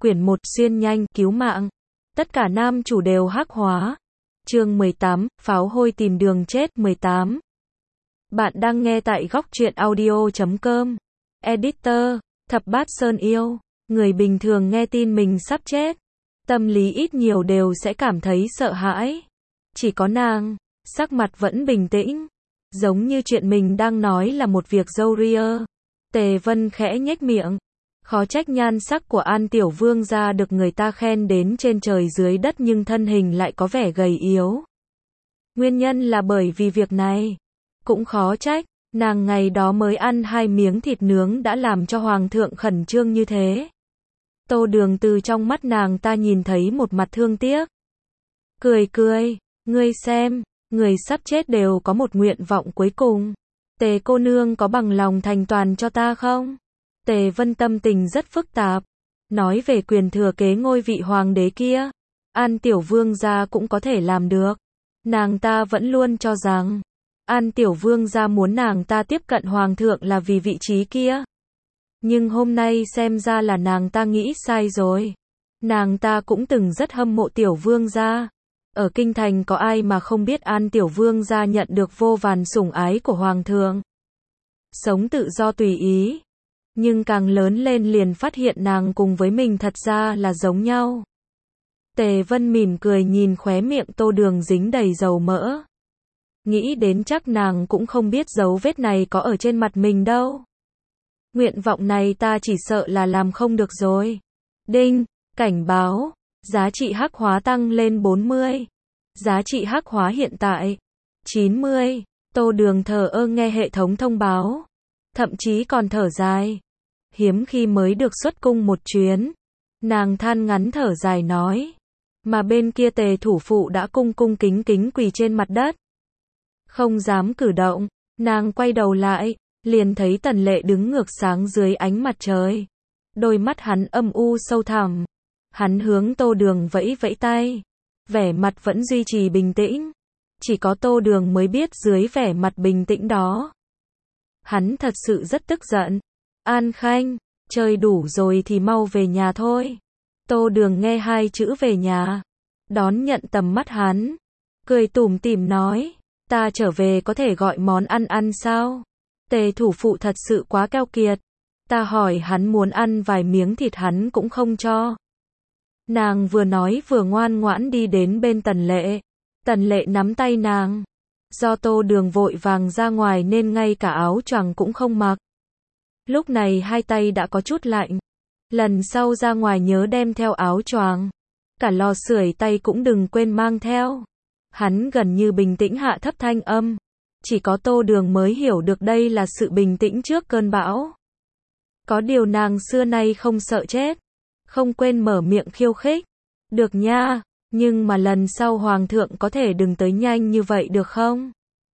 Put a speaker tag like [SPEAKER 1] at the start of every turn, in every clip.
[SPEAKER 1] Quyển 1 xuyên nhanh, cứu mạng. Tất cả nam chủ đều hắc hóa. Chương 18, pháo hôi tìm đường chết 18. Bạn đang nghe tại góc truyện audio.com. Editor, Thập Bát Sơn Yêu. Người bình thường nghe tin mình sắp chết, tâm lý ít nhiều đều sẽ cảm thấy sợ hãi. Chỉ có nàng, sắc mặt vẫn bình tĩnh, giống như chuyện mình đang nói là một việc râu ria. Tề Vân khẽ nhếch miệng. Khó trách nhan sắc của An Tiểu Vương gia được người ta khen đến trên trời dưới đất nhưng thân hình lại có vẻ gầy yếu. Nguyên nhân là bởi vì việc này. Cũng khó trách, nàng ngày đó mới ăn 2 miếng thịt nướng đã làm cho hoàng thượng khẩn trương như thế. Tô Đường từ trong mắt nàng ta nhìn thấy một mặt thương tiếc. Cười cười, ngươi xem, người sắp chết đều có một nguyện vọng cuối cùng. Tề cô nương có bằng lòng thành toàn cho ta không? Tề Vân tâm tình rất phức tạp. Nói về quyền thừa kế ngôi vị hoàng đế kia, An Tiểu Vương gia cũng có thể làm được. Nàng ta vẫn luôn cho rằng An Tiểu Vương gia muốn nàng ta tiếp cận hoàng thượng là vì vị trí kia. Nhưng hôm nay xem ra là nàng ta nghĩ sai rồi. Nàng ta cũng từng rất hâm mộ Tiểu Vương gia. Ở kinh thành có ai mà không biết An Tiểu Vương gia nhận được vô vàn sủng ái của hoàng thượng. Sống tự do tùy ý. Nhưng càng lớn lên liền phát hiện nàng cùng với mình thật ra là giống nhau. Tề Vân mỉm cười nhìn khóe miệng Tô Đường dính đầy dầu mỡ. Nghĩ đến chắc nàng cũng không biết dấu vết này có ở trên mặt mình đâu. Nguyện vọng này ta chỉ sợ là làm không được rồi. Đinh, cảnh báo, giá trị hắc hóa tăng lên 40. Giá trị hắc hóa hiện tại 90. Tô Đường thờ ơ nghe hệ thống thông báo. Thậm chí còn thở dài. Hiếm khi mới được xuất cung một chuyến. Nàng than ngắn thở dài nói. Mà bên kia Tề thủ phụ đã cung cung kính kính quỳ trên mặt đất. Không dám cử động. Nàng quay đầu lại, liền thấy Tần Lệ đứng ngược sáng dưới ánh mặt trời. Đôi mắt hắn âm u sâu thẳm. Hắn hướng Tô Đường vẫy vẫy tay. Vẻ mặt vẫn duy trì bình tĩnh. Chỉ có Tô Đường mới biết dưới vẻ mặt bình tĩnh đó, hắn thật sự rất tức giận. An Khanh, chơi đủ rồi thì mau về nhà thôi. Tô Đường nghe 2 chữ về nhà, đón nhận tầm mắt hắn, cười tủm tỉm nói, ta trở về có thể gọi món ăn sao? Tề thủ phụ thật sự quá keo kiệt. Ta hỏi hắn muốn ăn vài miếng thịt hắn cũng không cho. Nàng vừa nói vừa ngoan ngoãn đi đến bên Tần Lệ. Tần Lệ nắm tay nàng. Do Tô Đường vội vàng ra ngoài nên ngay cả áo choàng cũng không mặc. Lúc này 2 tay đã có chút lạnh. Lần sau ra ngoài nhớ đem theo áo choàng. Cả lò sưởi tay cũng đừng quên mang theo. Hắn gần như bình tĩnh hạ thấp thanh âm. Chỉ có Tô Đường mới hiểu được đây là sự bình tĩnh trước cơn bão. Có điều nàng xưa nay không sợ chết. Không quên mở miệng khiêu khích. Được nha. Nhưng mà lần sau hoàng thượng có thể đừng tới nhanh như vậy được không?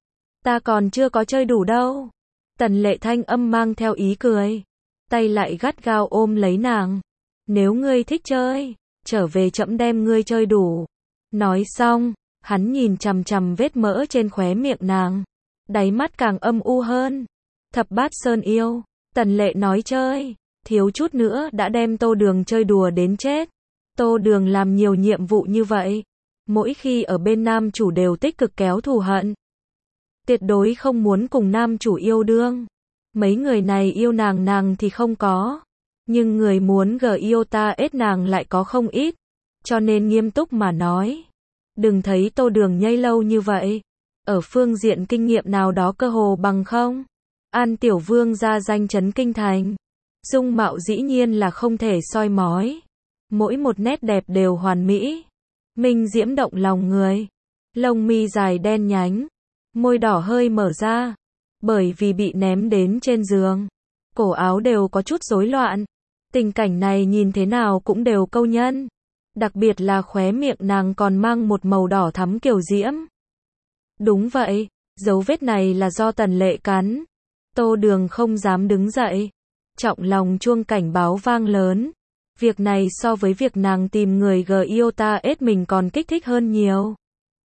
[SPEAKER 1] Ta còn chưa có chơi đủ đâu. Tần Lệ thanh âm mang theo ý cười. Tay lại gắt gao ôm lấy nàng. Nếu ngươi thích chơi, trở về trẫm đem ngươi chơi đủ. Nói xong, hắn nhìn chằm chằm vết mỡ trên khóe miệng nàng. Đáy mắt càng âm u hơn. Thập Bát Sơn Yêu. Tần Lệ nói chơi, thiếu chút nữa đã đem Tô Đường chơi đùa đến chết. Tô Đường làm nhiều nhiệm vụ như vậy. Mỗi khi ở bên nam chủ đều tích cực kéo thù hận. Tuyệt đối không muốn cùng nam chủ yêu đương. Mấy người này yêu nàng thì không có. Nhưng người muốn yêu ta ết nàng lại có không ít. Cho nên nghiêm túc mà nói. Đừng thấy Tô Đường nhây lâu như vậy. Ở phương diện kinh nghiệm nào đó cơ hồ bằng không. An Tiểu Vương gia danh chấn kinh thành. Dung mạo dĩ nhiên là không thể soi mói. Mỗi một nét đẹp đều hoàn mỹ. Minh diễm động lòng người. Lông mi dài đen nhánh. Môi đỏ hơi mở ra. Bởi vì bị ném đến trên giường. Cổ áo đều có chút rối loạn. Tình cảnh này nhìn thế nào cũng đều câu nhân. Đặc biệt là khóe miệng nàng còn mang một màu đỏ thắm kiều diễm. Đúng vậy. Dấu vết này là do Tần Lệ cắn. Tô Đường không dám đứng dậy. Trọng lòng chuông cảnh báo vang lớn. Việc này so với việc nàng tìm người yêu ta ết mình còn kích thích hơn nhiều.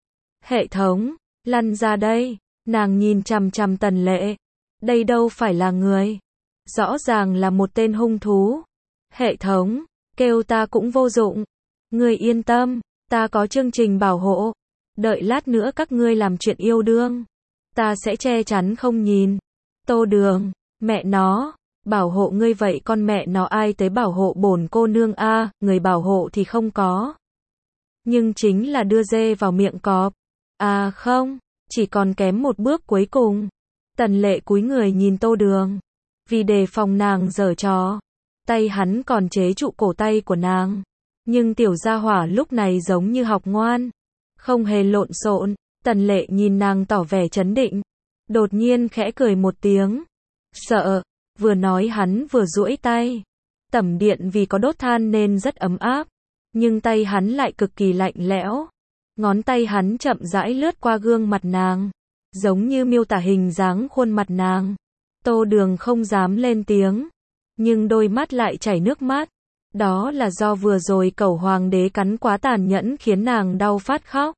[SPEAKER 1] Hệ thống, lăn ra đây. Nàng nhìn chằm chằm Tần Lệ. Đây đâu phải là người. Rõ ràng là một tên hung thú. Hệ thống, kêu ta cũng vô dụng. Ngươi yên tâm, ta có chương trình bảo hộ. Đợi lát nữa các ngươi làm chuyện yêu đương, ta sẽ che chắn không nhìn. Tô Đường, mẹ nó, bảo hộ ngươi vậy con mẹ nó ai tới bảo hộ bổn cô nương a, người bảo hộ thì không có. Nhưng chính là đưa dê vào miệng cọp. À không, chỉ còn kém một bước cuối cùng. Tần Lệ cúi người nhìn Tô Đường. Vì đề phòng nàng giở trò, tay hắn còn chế trụ cổ tay của nàng. Nhưng tiểu gia hỏa lúc này giống như học ngoan, không hề lộn xộn. Tần Lệ nhìn nàng tỏ vẻ trấn định, đột nhiên khẽ cười một tiếng. Sợ, vừa nói hắn vừa duỗi tay. Tẩm điện vì có đốt than nên rất ấm áp, nhưng tay hắn lại cực kỳ lạnh lẽo. Ngón tay hắn chậm rãi lướt qua gương mặt nàng, giống như miêu tả hình dáng khuôn mặt nàng. Tô Đường không dám lên tiếng, nhưng đôi mắt lại chảy nước mắt. Đó là do vừa rồi cẩu hoàng đế cắn quá tàn nhẫn khiến nàng đau phát khóc.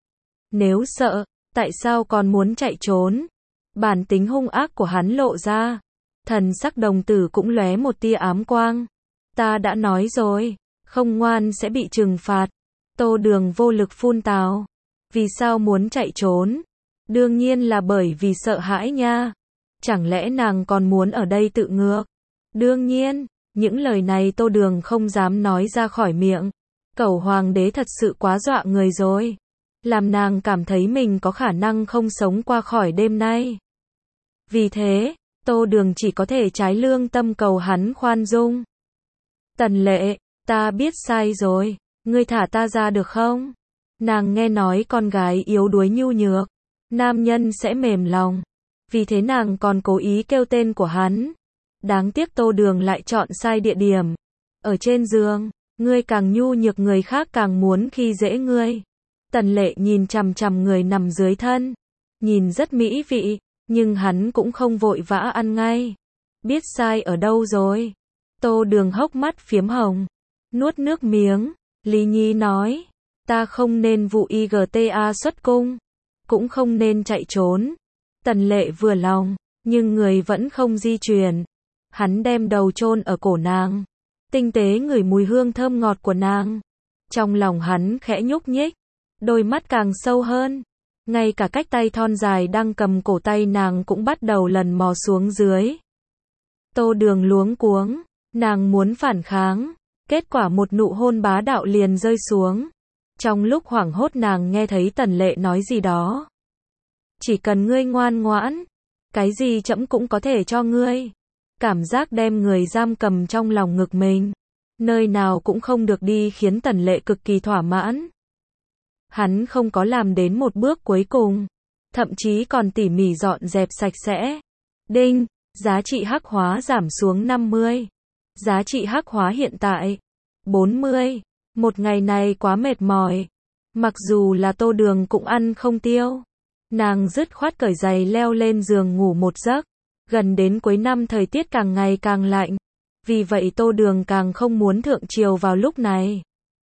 [SPEAKER 1] Nếu sợ, tại sao còn muốn chạy trốn? Bản tính hung ác của hắn lộ ra. Thần sắc đồng tử cũng lóe một tia ám quang. Ta đã nói rồi, không ngoan sẽ bị trừng phạt. Tô Đường vô lực phun tào. Vì sao muốn chạy trốn? Đương nhiên là bởi vì sợ hãi nha. Chẳng lẽ nàng còn muốn ở đây tự ngược? Đương nhiên, những lời này Tô Đường không dám nói ra khỏi miệng. Cẩu hoàng đế thật sự quá dọa người rồi, làm nàng cảm thấy mình có khả năng không sống qua khỏi đêm nay. Vì thế, Tô Đường chỉ có thể trái lương tâm cầu hắn khoan dung. Tần Lệ, ta biết sai rồi, ngươi thả ta ra được không? Nàng nghe nói con gái yếu đuối nhu nhược, nam nhân sẽ mềm lòng. Vì thế nàng còn cố ý kêu tên của hắn. Đáng tiếc Tô Đường lại chọn sai địa điểm. Ở trên giường, ngươi càng nhu nhược người khác càng muốn khi dễ ngươi. Tần Lệ nhìn chằm chằm người nằm dưới thân, nhìn rất mỹ vị, nhưng hắn cũng không vội vã ăn ngay. Biết sai ở đâu rồi? Tô Đường hốc mắt phiếm hồng, nuốt nước miếng. Lý Nhi nói, ta không nên vụ IGTA xuất cung, cũng không nên chạy trốn. Tần Lệ vừa lòng, nhưng người vẫn không di chuyển. Hắn đem đầu chôn ở cổ nàng, tinh tế ngửi mùi hương thơm ngọt của nàng. Trong lòng hắn khẽ nhúc nhích, đôi mắt càng sâu hơn. Ngay cả cách tay thon dài đang cầm cổ tay nàng cũng bắt đầu lần mò xuống dưới. Tô Đường luống cuống, nàng muốn phản kháng, kết quả một nụ hôn bá đạo liền rơi xuống. Trong lúc hoảng hốt nàng nghe thấy Tần Lệ nói gì đó. Chỉ cần ngươi ngoan ngoãn, cái gì trẫm cũng có thể cho ngươi. Cảm giác đem người giam cầm trong lòng ngực mình, nơi nào cũng không được đi khiến Tần Lệ cực kỳ thỏa mãn. Hắn không có làm đến một bước cuối cùng, thậm chí còn tỉ mỉ dọn dẹp sạch sẽ. Đinh, giá trị hắc hóa giảm xuống 50. Giá trị hắc hóa hiện tại 40. Một ngày này quá mệt mỏi. Mặc dù là Tô Đường cũng ăn không tiêu. Nàng dứt khoát cởi giày leo lên giường ngủ một giấc. Gần đến cuối năm thời tiết càng ngày càng lạnh. Vì vậy Tô Đường càng không muốn thượng triều vào lúc này.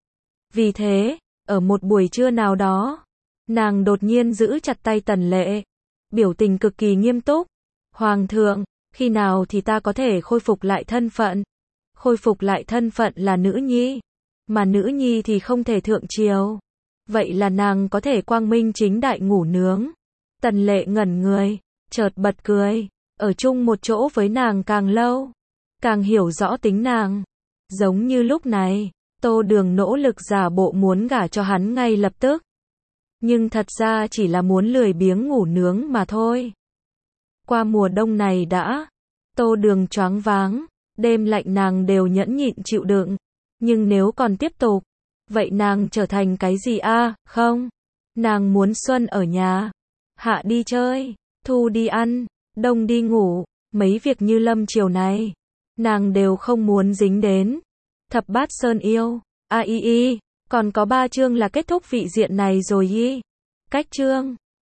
[SPEAKER 1] Vì thế, ở một buổi trưa nào đó, nàng đột nhiên giữ chặt tay Tần Lệ. Biểu tình cực kỳ nghiêm túc. Hoàng thượng, khi nào thì ta có thể khôi phục lại thân phận? Khôi phục lại thân phận là nữ nhi. Mà nữ nhi thì không thể thượng triều. Vậy là nàng có thể quang minh chính đại ngủ nướng. Tần Lệ ngẩn người, chợt bật cười. Ở chung một chỗ với nàng càng lâu, càng hiểu rõ tính nàng. Giống như lúc này, Tô Đường nỗ lực giả bộ muốn gả cho hắn ngay lập tức. Nhưng thật ra chỉ là muốn lười biếng ngủ nướng mà thôi. Qua mùa đông này đã, Tô Đường choáng váng, đêm lạnh nàng đều nhẫn nhịn chịu đựng. Nhưng nếu còn tiếp tục, vậy nàng trở thành cái gì a? Không, nàng muốn xuân ở nhà, hạ đi chơi, thu đi ăn, đông đi ngủ, mấy việc như lâm chiều này, nàng đều không muốn dính đến. Thập bát sơn yêu, còn có 3 chương là kết thúc vị diện này rồi y. Cách chương